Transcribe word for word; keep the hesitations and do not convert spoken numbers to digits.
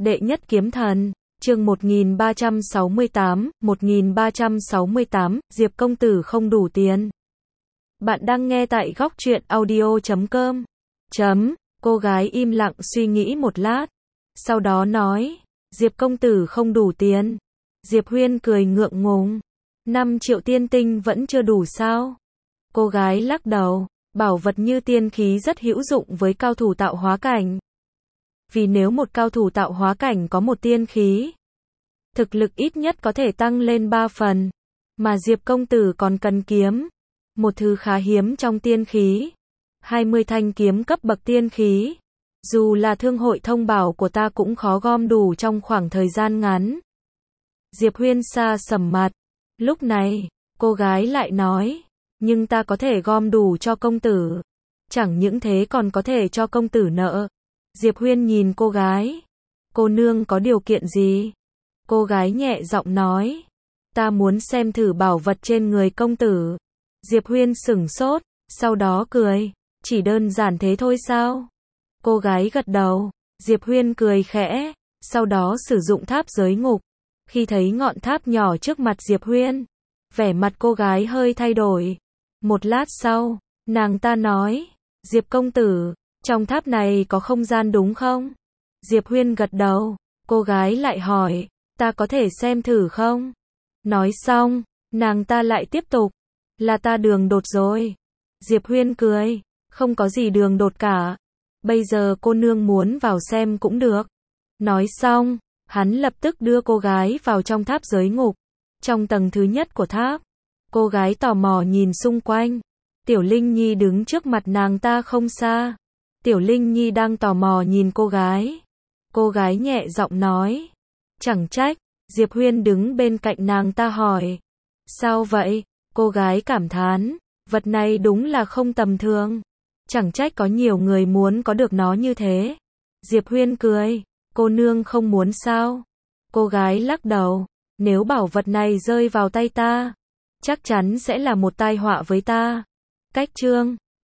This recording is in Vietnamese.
Đệ nhất kiếm thần, chương một nghìn ba trăm sáu mươi tám, một nghìn ba trăm sáu mươi tám, Diệp công tử không đủ tiền. Bạn đang nghe tại góc truyện audio chấm com. Chấm, cô gái im lặng suy nghĩ một lát. Sau đó nói, Diệp công tử không đủ tiền. Diệp Huyên cười ngượng ngùng. năm triệu tiên tinh vẫn chưa đủ sao? Cô gái lắc đầu, bảo vật như tiên khí rất hữu dụng với cao thủ tạo hóa cảnh. Vì nếu một cao thủ tạo hóa cảnh có một tiên khí, thực lực ít nhất có thể tăng lên ba phần. Mà Diệp công tử còn cần kiếm, một thứ khá hiếm trong tiên khí. hai mươi thanh kiếm cấp bậc tiên khí. Dù là thương hội thông bảo của ta cũng khó gom đủ trong khoảng thời gian ngắn. Diệp Huyên xa sầm mặt. Lúc này, cô gái lại nói, nhưng ta có thể gom đủ cho công tử. Chẳng những thế còn có thể cho công tử nợ. Diệp Huyên nhìn cô gái. Cô nương có điều kiện gì? Cô gái nhẹ giọng nói, ta muốn xem thử bảo vật trên người công tử. Diệp Huyên sửng sốt, sau đó cười, chỉ đơn giản thế thôi sao? Cô gái gật đầu. Diệp Huyên cười khẽ, sau đó sử dụng tháp giới ngục. Khi thấy ngọn tháp nhỏ trước mặt Diệp Huyên, vẻ mặt cô gái hơi thay đổi. Một lát sau, nàng ta nói, Diệp công tử, trong tháp này có không gian đúng không? Diệp Huyên gật đầu. Cô gái lại hỏi, ta có thể xem thử không? Nói xong, nàng ta lại tiếp tục, là ta đường đột rồi. Diệp Huyên cười, không có gì đường đột cả. Bây giờ cô nương muốn vào xem cũng được. Nói xong, hắn lập tức đưa cô gái vào trong tháp giới ngục. Trong tầng thứ nhất của tháp, cô gái tò mò nhìn xung quanh. Tiểu Linh Nhi đứng trước mặt nàng ta không xa. Tiểu Linh Nhi đang tò mò nhìn cô gái. Cô gái nhẹ giọng nói, chẳng trách. Diệp Huyên đứng bên cạnh nàng ta hỏi, sao vậy? Cô gái cảm thán, vật này đúng là không tầm thường. Chẳng trách có nhiều người muốn có được nó như thế. Diệp Huyên cười, cô nương không muốn sao? Cô gái lắc đầu, nếu bảo vật này rơi vào tay ta, chắc chắn sẽ là một tai họa với ta. Cách chương